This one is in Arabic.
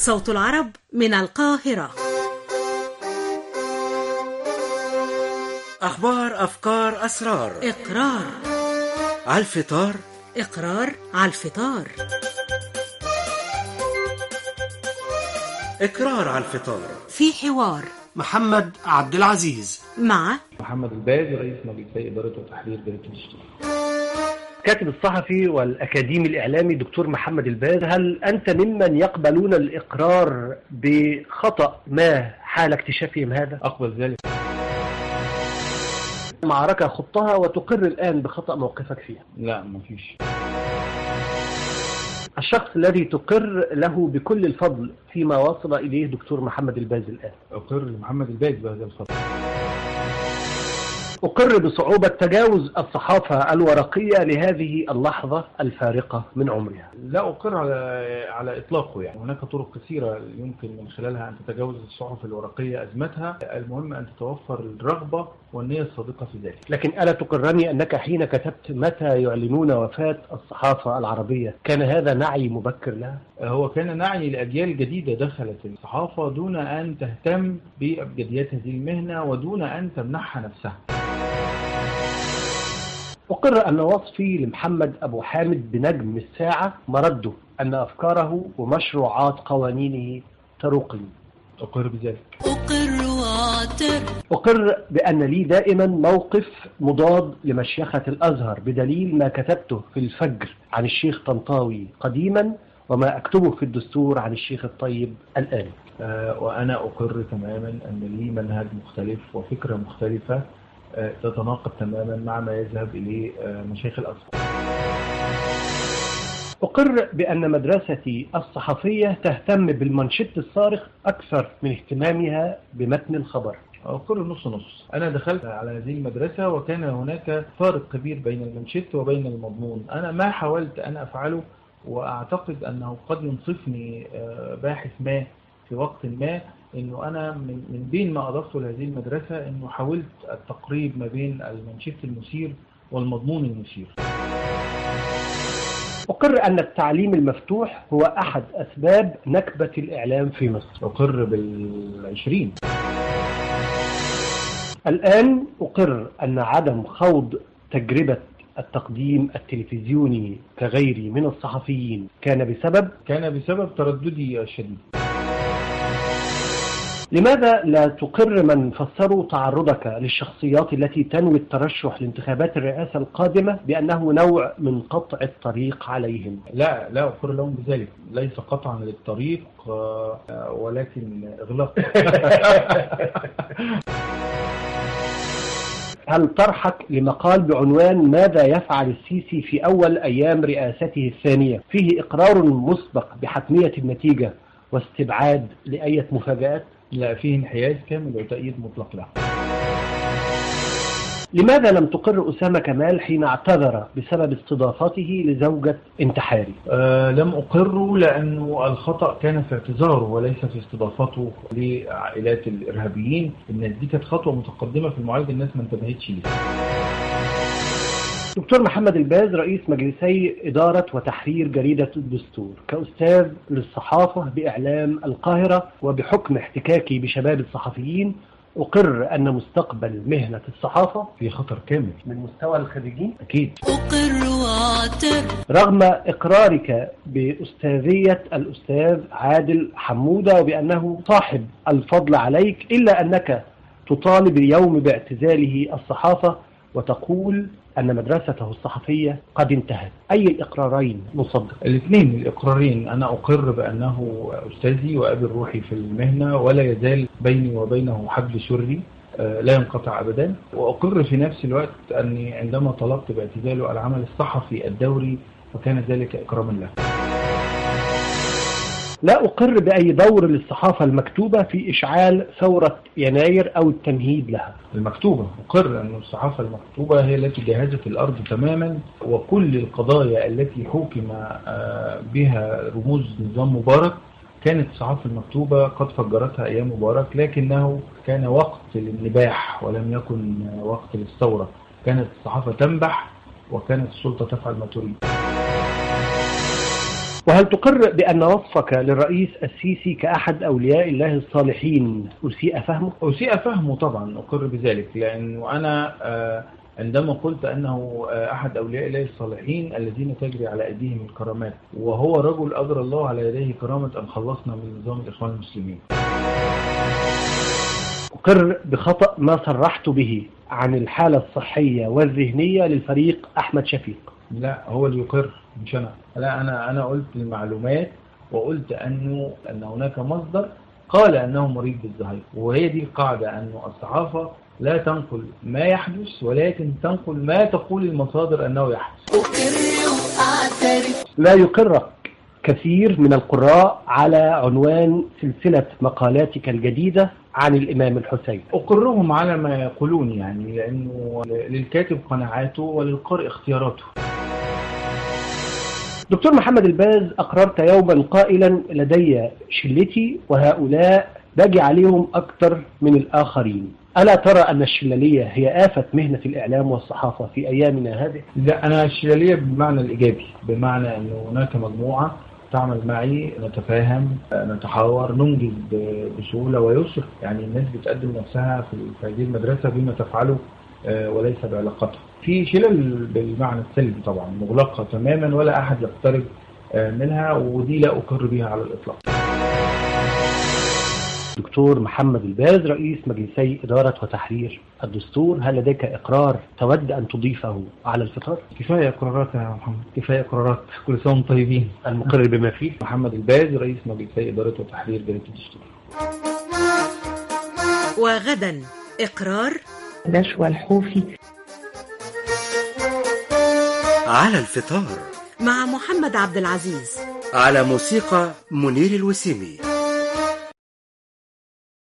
صوت العرب من القاهرة. أخبار، أفكار، أسرار. إقرار على الفطار. إقرار على الفطار. إقرار على الفطار. في حوار محمد عبد العزيز مع محمد الباز، رئيس مجلسي إدارة وتحرير جريدة الدستور. كاتب الصحفي والأكاديمي الإعلامي دكتور محمد الباز، هل أنت ممن يقبلون الإقرار بخطأ ما حال اكتشافهم هذا؟ أقبل ذلك. معركة خضتها وتقر الآن بخطأ موقفك فيها؟ لا، مفيش. الشخص الذي تقر له بكل الفضل فيما وصل إليه دكتور محمد الباز الآن؟ أقر لمحمد الباز بهذا الخطأ. أقر بصعوبة تجاوز الصحافة الورقية لهذه اللحظة الفارقة من عمرها. لا أقر على إطلاقه، يعني هناك طرق كثيرة يمكن من خلالها أن تتجاوز الصحف الورقية أزمتها، المهم أن تتوفر الرغبة والنية الصادقة في ذلك. لكن ألا تقرني أنك حين كتبت متى يعلنون وفاة الصحافة العربية كان هذا نعي مبكر لها؟ هو كان نعي لأجيال جديدة دخلت الصحافة دون أن تهتم بأبجديات هذه المهنة ودون أن تمنحها نفسها. أقر أن وصفي لمحمد أبو حامد بنجم الساعة مرده أن أفكاره ومشروعات قوانينه تروقني. أقر بذلك. أقر بأن لي دائما موقف مضاد لمشيخة الأزهر بدليل ما كتبته في الفجر عن الشيخ طنطاوي قديما وما أكتبه في الدستور عن الشيخ الطيب الآن. وأنا أقر تماما أن لي منهج مختلف وفكرة مختلفة تتناقض تماما مع ما يذهب إليه مشايخ الأزهر. أقر بأن مدرستي الصحفية تهتم بالمنشط الصارخ أكثر من اهتمامها بمتن الخبر. أقر نص نص. أنا دخلت على هذه المدرسة وكان هناك فارق كبير بين المنشط وبين المضمون. أنا ما حاولت أن أفعله، وأعتقد أنه قد ينصفني باحث ما في وقت ما انه انا من بين ما اضفته لهذه المدرسة انه حاولت التقريب ما بين المنشط المثير والمضمون المثير. أقر أن التعليم المفتوح هو أحد أسباب نكبة الإعلام في مصر. أقر بال20. الآن أقر أن عدم خوض تجربة التقديم التلفزيوني كغيري من الصحفيين كان بسبب ترددي الشديد. لماذا لا تقر من فسروا تعرضك للشخصيات التي تنوي الترشح لانتخابات الرئاسة القادمة بأنه نوع من قطع الطريق عليهم؟ لا أقر لهم بذلك، ليس قطعا للطريق ولكن إغلاق. هل طرحك لمقال بعنوان ماذا يفعل السيسي في أول أيام رئاسته الثانية فيه إقرار مسبق بحتمية النتيجة واستبعاد لأية مفاجآت؟ لا، فيه انحياز كامل وتأييد مطلق له. لماذا لم تقر أسامة كمال حين اعتذر بسبب استضافته لزوجة انتحاري؟ لم أقره لأنه الخطأ كان في اعتذاره وليس في استضافته لعائلات الإرهابيين. الناس دي كانت خطوة متقدمة في المعالجة، الناس ما انتبهتش ليها. دكتور محمد الباز، رئيس مجلسي إدارة وتحرير جريدة الدستور، كأستاذ للصحافة بإعلام القاهرة وبحكم احتكاكي بشباب الصحفيين، أقر أن مستقبل مهنة الصحافة في خطر كامل من مستوى الخريجين. أكيد. أقر وأعترف. رغم إقرارك بأستاذية الأستاذ عادل حمودة وبأنه صاحب الفضل عليك، إلا أنك تطالب اليوم باعتزاله الصحافة وتقول أن مدرسته الصحفية قد انتهت. أي الإقرارين نصدق؟ الاثنين الإقرارين. أنا أقر بأنه أستاذي وأبي الروحي في المهنة ولا يزال بيني وبينه حبل سري لا ينقطع أبدا، وأقر في نفس الوقت أني عندما طلبت باعتزاله العمل الصحفي الدوري فكان ذلك إكراما له. لا أقر بأي دور للصحافة المكتوبة في إشعال ثورة يناير أو التمهيد لها. المكتوبة أقر أن الصحافة المكتوبة هي التي جهزت الأرض تماما، وكل القضايا التي حكم بها رموز نظام مبارك كانت الصحافة المكتوبة قد فجرتها أيام مبارك، لكنه كان وقت للنباح ولم يكن وقت للثورة. كانت الصحافة تنبح وكانت السلطة تفعل ما تريد. وهل تقر بأن وصفك للرئيس السيسي كأحد أولياء الله الصالحين أسيء فهمه؟ أسيء فهمه طبعا، أقر بذلك، لأنه أنا عندما قلت أنه أحد أولياء الله الصالحين الذين تجري على أيديهم الكرامات، وهو رجل أجرى الله على يديه كرامة أن خلصنا من نظام الإخوان المسلمين. أقر بخطأ ما صرحت به عن الحالة الصحية والذهنية للفريق أحمد شفيق. لا، هو اللي يقر مش أنا. لا، أنا قلت المعلومات، وقلت أن هناك مصدر قال أنه مريض بالزهايمر، وهي دي القاعدة، أنه الصحافة لا تنقل ما يحدث ولكن تنقل ما تقول المصادر أنه يحدث. لا يقرك كثير من القراء على عنوان سلسلة مقالاتك الجديدة عن الإمام الحسين. أقرهم على ما يقولون، يعني لأنه للكاتب قناعاته وللقارئ اختياراته. دكتور محمد الباز، أقررت يوما قائلا لدي شلتي وهؤلاء باجي عليهم أكثر من الآخرين. ألا ترى أن الشلالية هي آفة مهنة الإعلام والصحافة في أيامنا هذه؟ لا، أنا الشلالية بمعنى الإيجابي، بمعنى أن هناك مجموعة تعمل معي، نتفاهم، نتحاور، ننجز بسهولة ويسر. يعني الناس بتقدم نفسها في هذه المدرسة بما تفعله وليس بعلاقتها. في شلل بالمعنى السلبي طبعا، مغلقة تماما ولا أحد يقترب منها، ودي لا أقر بها على الإطلاق. دكتور محمد الباز، رئيس مجلسي إدارة وتحرير الدستور، هل لديك إقرار تود أن تضيفه على الفطار؟ كفاية إقرارات يا محمد، كفاية إقرارات. كل سنة وانتم طيبين. المقرر بما فيه محمد الباز، رئيس مجلسي إدارة وتحرير جريدة الدستور. وغدا إقرار نشوى الحوفي على الفطار مع محمد عبد العزيز، على موسيقى منير الوسيمي.